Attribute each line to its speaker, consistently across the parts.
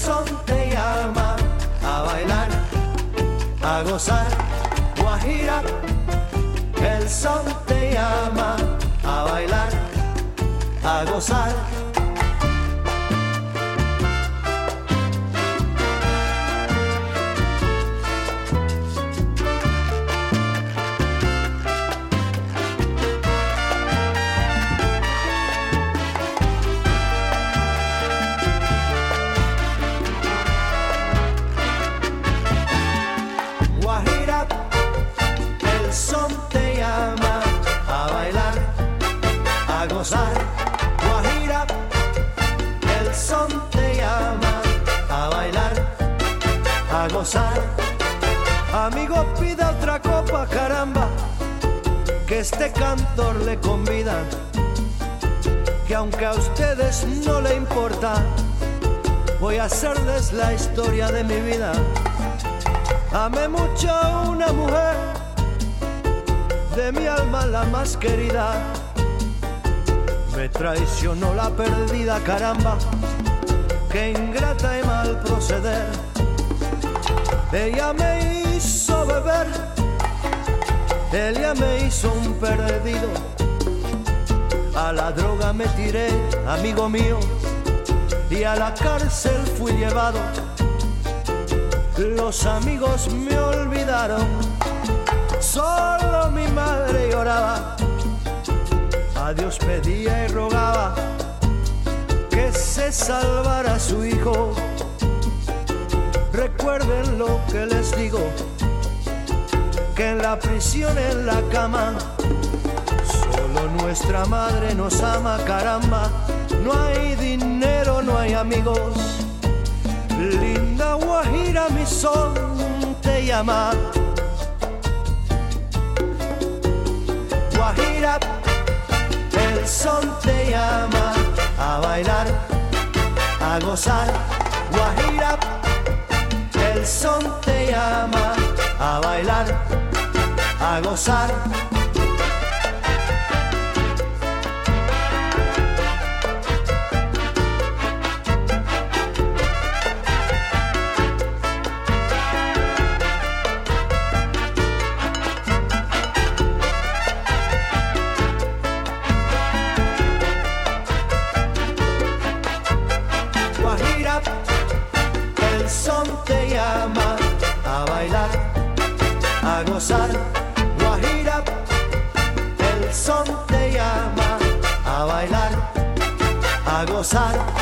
Speaker 1: son te llama a bailar, a gozar. Guajira, el son te llama a bailar, a gozar. Guajira, el son te llama a bailar, a gozar. Amigo, pida otra copa, caramba, que este cantor le convida, que aunque a ustedes no le importa, voy a hacerles la historia de mi vida. Amé mucho a una mujer, de mi alma la más querida. Me traicionó la perdida, caramba, qué ingrata y mal proceder. Ella me hizo beber, ella me hizo un perdido. A la droga me tiré, amigo mío, y a la cárcel fui llevado. Los amigos me olvidaron, solo mi madre lloraba. A Dios pedía y rogaba que se salvara su hijo. Recuerden lo que les digo, que en la prisión, en la cama, solo nuestra madre nos ama, caramba. No hay dinero, no hay amigos. Linda Guajira, mi son te llama. Guajira, el son te llama a bailar, a gozar. Guajira, el son te llama a bailar, a gozar. A gozar, Guajira, el son te llama a bailar, a gozar.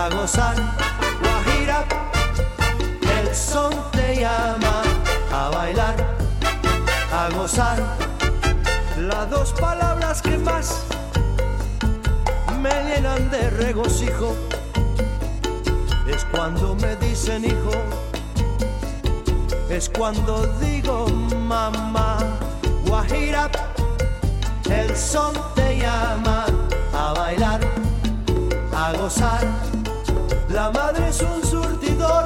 Speaker 1: a gozar. Guajira, el son te llama a bailar, a gozar. Las dos palabras que más me llenan de regocijo es cuando me dicen hijo, es cuando digo mamá. Guajira, el son te llama a bailar, a gozar. La madre es un surtidor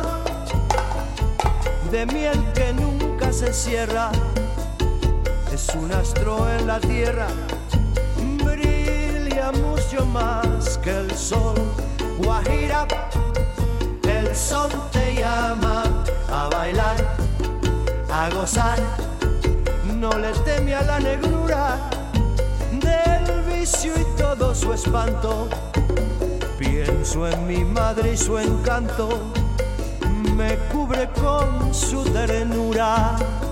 Speaker 1: de miel que nunca se cierra, es un astro en la tierra, brilla mucho más que el sol. Guajira, el son te llama a bailar, a gozar. No le teme a la negrura del vicio y todo su espanto. Pienso en mi madre y su encanto me cubre con su ternura.